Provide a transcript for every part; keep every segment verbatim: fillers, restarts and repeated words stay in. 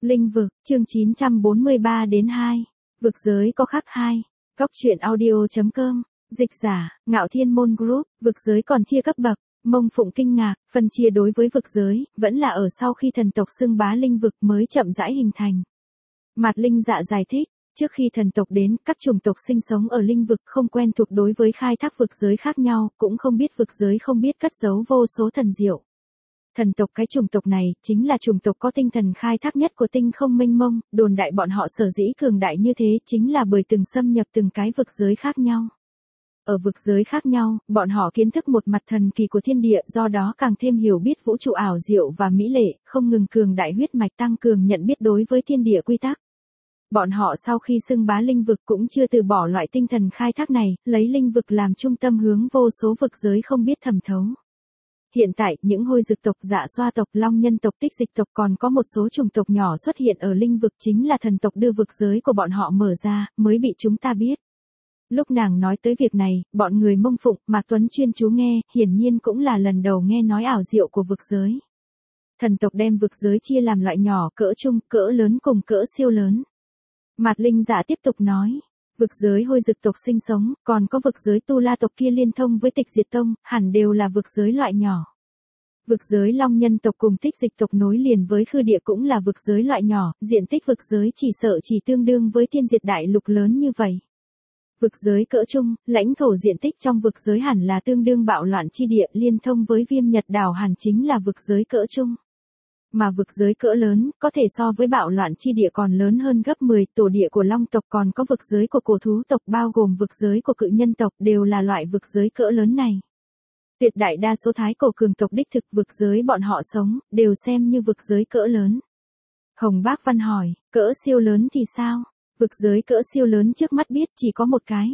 Linh vực, chương chín trăm bốn mươi ba đến hai. Vực giới có khác hai. Góc truyện audio.com. Dịch giả, Ngạo Thiên Môn Group. Vực giới còn chia cấp bậc. Mông Phụng kinh ngạc, phân chia đối với vực giới, vẫn là ở sau khi thần tộc xưng bá linh vực mới chậm rãi hình thành. Mạt Linh Dạ giải thích, trước khi thần tộc đến, các chủng tộc sinh sống ở linh vực không quen thuộc đối với khai thác vực giới khác nhau, cũng không biết vực giới không biết cất giấu vô số thần diệu. Thần tộc cái chủng tộc này, chính là chủng tộc có tinh thần khai thác nhất của tinh không mênh mông, đồn đại bọn họ sở dĩ cường đại như thế chính là bởi từng xâm nhập từng cái vực giới khác nhau. Ở vực giới khác nhau, bọn họ kiến thức một mặt thần kỳ của thiên địa, do đó càng thêm hiểu biết vũ trụ ảo diệu và mỹ lệ, không ngừng cường đại huyết mạch tăng cường nhận biết đối với thiên địa quy tắc. Bọn họ sau khi xưng bá linh vực cũng chưa từ bỏ loại tinh thần khai thác này, lấy linh vực làm trung tâm hướng vô số vực giới không biết thẩm thấu. Hiện tại, những hôi dực tộc, dạ xoa tộc, long nhân tộc, tích dịch tộc còn có một số chủng tộc nhỏ xuất hiện ở linh vực chính là thần tộc đưa vực giới của bọn họ mở ra, mới bị chúng ta biết. Lúc nàng nói tới việc này, bọn người Mông Phụng, Mạc Tuấn chuyên chú nghe, hiển nhiên cũng là lần đầu nghe nói ảo diệu của vực giới. Thần tộc đem vực giới chia làm loại nhỏ, cỡ trung, cỡ lớn cùng cỡ siêu lớn. Mạt Linh Dạ tiếp tục nói. Vực giới hôi dực tộc sinh sống, còn có vực giới tu la tộc kia liên thông với tịch diệt tông, hẳn đều là vực giới loại nhỏ. Vực giới long nhân tộc cùng tích dịch tộc nối liền với khư địa cũng là vực giới loại nhỏ, diện tích vực giới chỉ sợ chỉ tương đương với thiên diệt đại lục lớn như vậy. Vực giới cỡ trung, lãnh thổ diện tích trong vực giới hẳn là tương đương bạo loạn chi địa, liên thông với viêm nhật đảo hẳn chính là vực giới cỡ trung. Mà vực giới cỡ lớn, có thể so với bạo loạn chi địa còn lớn hơn gấp mười, tổ địa của long tộc còn có vực giới của cổ thú tộc bao gồm vực giới của cự nhân tộc đều là loại vực giới cỡ lớn này. Tuyệt đại đa số thái cổ cường tộc đích thực vực giới bọn họ sống, đều xem như vực giới cỡ lớn. Hồng Bác Văn hỏi, cỡ siêu lớn thì sao? Vực giới cỡ siêu lớn trước mắt biết chỉ có một cái.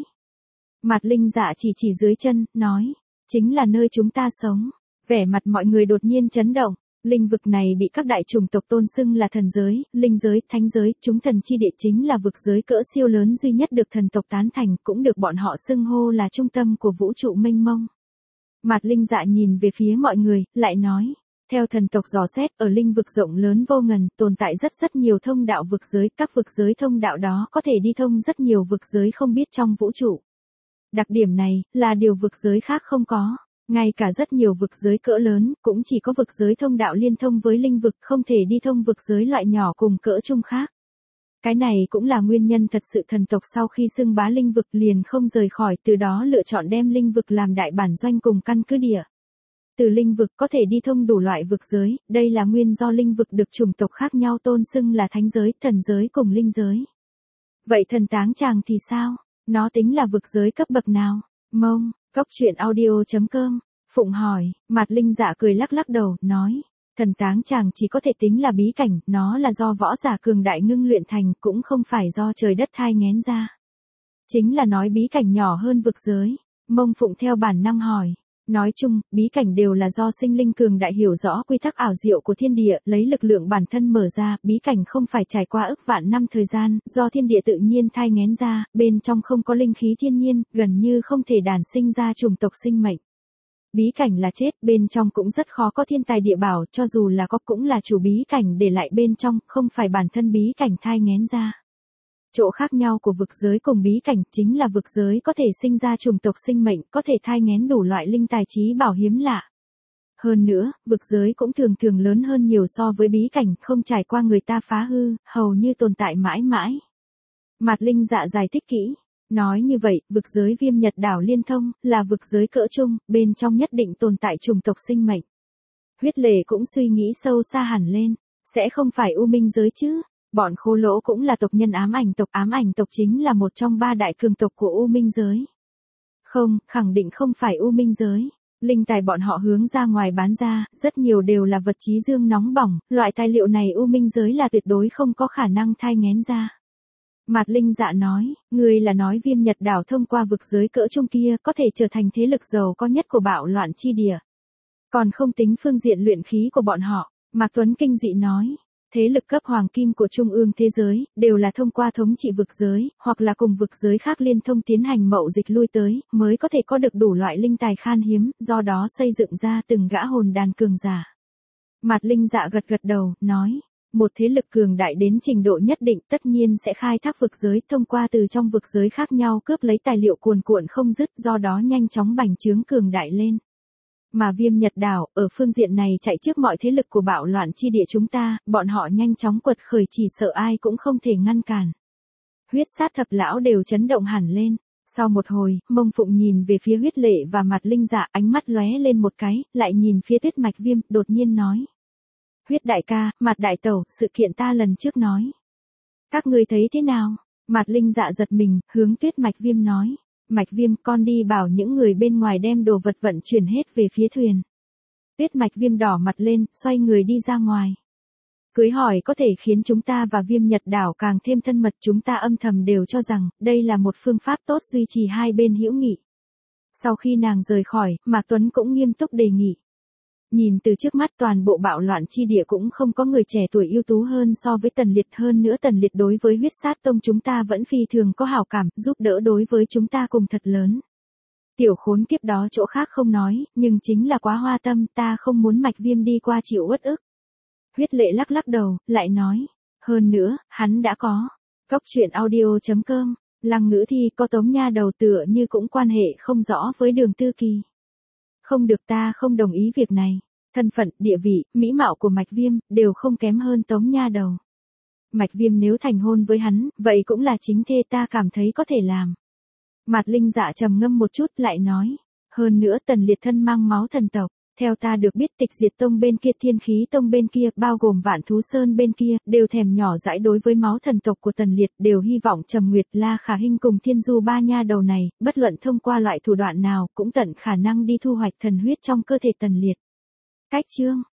Mạt Linh Dạ chỉ chỉ dưới chân, nói, chính là nơi chúng ta sống. Vẻ mặt mọi người đột nhiên chấn động. Linh vực này bị các đại chủng tộc tôn xưng là thần giới, linh giới, thánh giới, chúng thần chi địa chính là vực giới cỡ siêu lớn duy nhất được thần tộc tán thành, cũng được bọn họ xưng hô là trung tâm của vũ trụ mênh mông. Mạt Linh Dạ nhìn về phía mọi người, lại nói, theo thần tộc dò xét, ở linh vực rộng lớn vô ngần, tồn tại rất rất nhiều thông đạo vực giới, các vực giới thông đạo đó có thể đi thông rất nhiều vực giới không biết trong vũ trụ. Đặc điểm này, là điều vực giới khác không có. Ngay cả rất nhiều vực giới cỡ lớn, cũng chỉ có vực giới thông đạo liên thông với linh vực, không thể đi thông vực giới loại nhỏ cùng cỡ trung khác. Cái này cũng là nguyên nhân thật sự thần tộc sau khi xưng bá linh vực liền không rời khỏi, từ đó lựa chọn đem linh vực làm đại bản doanh cùng căn cứ địa. Từ linh vực có thể đi thông đủ loại vực giới, đây là nguyên do linh vực được chủng tộc khác nhau tôn xưng là thánh giới, thần giới cùng linh giới. Vậy thần táng tràng thì sao? Nó tính là vực giới cấp bậc nào? Mông. Góc truyện audio.com. Phụng hỏi, Mạt Linh Dạ cười lắc lắc đầu, nói, thần táng chàng chỉ có thể tính là bí cảnh, nó là do võ giả cường đại ngưng luyện thành, cũng không phải do trời đất thai nghén ra. Chính là nói bí cảnh nhỏ hơn vực giới. Mông Phụng theo bản năng hỏi. Nói chung, bí cảnh đều là do sinh linh cường đại hiểu rõ quy tắc ảo diệu của thiên địa, lấy lực lượng bản thân mở ra, bí cảnh không phải trải qua ức vạn năm thời gian, do thiên địa tự nhiên thai nghén ra, bên trong không có linh khí thiên nhiên, gần như không thể đản sinh ra chủng tộc sinh mệnh. Bí cảnh là chết, bên trong cũng rất khó có thiên tài địa bảo, cho dù là có cũng là chủ bí cảnh để lại bên trong, không phải bản thân bí cảnh thai nghén ra. Chỗ khác nhau của vực giới cùng bí cảnh chính là vực giới có thể sinh ra chủng tộc sinh mệnh, có thể thai nghén đủ loại linh tài trí bảo hiếm lạ. Hơn nữa, vực giới cũng thường thường lớn hơn nhiều so với bí cảnh, không trải qua người ta phá hư, hầu như tồn tại mãi mãi. Mạt Linh Dạ giải thích kỹ. Nói như vậy, vực giới viêm nhật đảo liên thông, là vực giới cỡ trung, bên trong nhất định tồn tại chủng tộc sinh mệnh. Huyết Lệ cũng suy nghĩ sâu xa hẳn lên, sẽ không phải U Minh giới chứ? Bọn Khô Lỗ cũng là tộc nhân ám ảnh tộc, ám ảnh tộc chính là một trong ba đại cường tộc của U Minh giới. Không, khẳng định không phải U Minh giới. Linh tài bọn họ hướng ra ngoài bán ra, rất nhiều đều là vật chí dương nóng bỏng, loại tài liệu này U Minh giới là tuyệt đối không có khả năng thai nghén ra. Mạt Linh Dạ nói, người là nói viêm nhật đảo thông qua vực giới cỡ trung kia có thể trở thành thế lực giàu có nhất của bạo loạn chi địa. Còn không tính phương diện luyện khí của bọn họ, Mạc Tuấn kinh dị nói. Thế lực cấp hoàng kim của trung ương thế giới, đều là thông qua thống trị vực giới, hoặc là cùng vực giới khác liên thông tiến hành mậu dịch lui tới, mới có thể có được đủ loại linh tài khan hiếm, do đó xây dựng ra từng gã hồn đàn cường giả. Mạt Linh Dạ gật gật đầu, nói, Một thế lực cường đại đến trình độ nhất định tất nhiên sẽ khai thác vực giới thông qua từ trong vực giới khác nhau cướp lấy tài liệu cuồn cuộn không dứt, do đó nhanh chóng bành trướng cường đại lên. Mà Viêm Nhật Đảo, ở phương diện này chạy trước mọi thế lực của bạo loạn chi địa chúng ta, bọn họ nhanh chóng quật khởi chỉ sợ ai cũng không thể ngăn cản. Huyết sát thập lão đều chấn động hẳn lên. Sau một hồi, Mông Phụng nhìn về phía Huyết Lệ và Mặt Linh Dạ, ánh mắt lóe lên một cái, lại nhìn phía Tuyết Mạch Viêm, đột nhiên nói. Huyết đại ca, Mặt đại tẩu, sự kiện ta lần trước nói. Các ngươi thấy thế nào? Mặt Linh Dạ giật mình, hướng Tuyết Mạch Viêm nói. Mạch Viêm, con đi bảo những người bên ngoài đem đồ vật vận chuyển hết về phía thuyền. Tuyết Mạch Viêm đỏ mặt lên, xoay người đi ra ngoài. Cưới hỏi có thể khiến chúng ta và Viêm Nhật Đảo càng thêm thân mật, chúng ta âm thầm đều cho rằng, đây là một phương pháp tốt duy trì hai bên hữu nghị. Sau khi nàng rời khỏi, Mạc Tuấn cũng nghiêm túc đề nghị. Nhìn từ trước mắt toàn bộ bạo loạn chi địa cũng không có người trẻ tuổi ưu tú hơn so với Tần Liệt, hơn nữa Tần Liệt đối với Huyết Sát Tông chúng ta vẫn phi thường có hảo cảm, giúp đỡ đối với chúng ta cùng thật lớn. Tiểu khốn kiếp đó chỗ khác không nói, nhưng chính là quá hoa tâm, ta không muốn Mạch Viêm đi qua chịu uất ức. Huyết Lệ lắc lắc đầu, lại nói, hơn nữa, hắn đã có. Cóc truyện audio chấm com, Lăng Ngữ Thi có Tống Nha đầu tựa như cũng quan hệ không rõ với Đường Tư Kỳ. Không được, ta không đồng ý việc này. Thân phận, địa vị, mỹ mạo của Mạch Viêm, đều không kém hơn Tống Nha đầu. Mạch Viêm nếu thành hôn với hắn, vậy cũng là chính thê, ta cảm thấy có thể làm. Mạt Linh Dạ trầm ngâm một chút lại nói. Hơn nữa Tần Liệt thân mang máu thần tộc. Theo ta được biết Tịch Diệt Tông bên kia, Thiên Khí Tông bên kia, bao gồm Vạn Thú Sơn bên kia, đều thèm nhỏ dãi đối với máu thần tộc của Tần Liệt, đều hy vọng Trầm Nguyệt, La Khả Hinh cùng Thiên Du ba nha đầu này, bất luận thông qua loại thủ đoạn nào, cũng tận khả năng đi thu hoạch thần huyết trong cơ thể Tần Liệt. Cách chương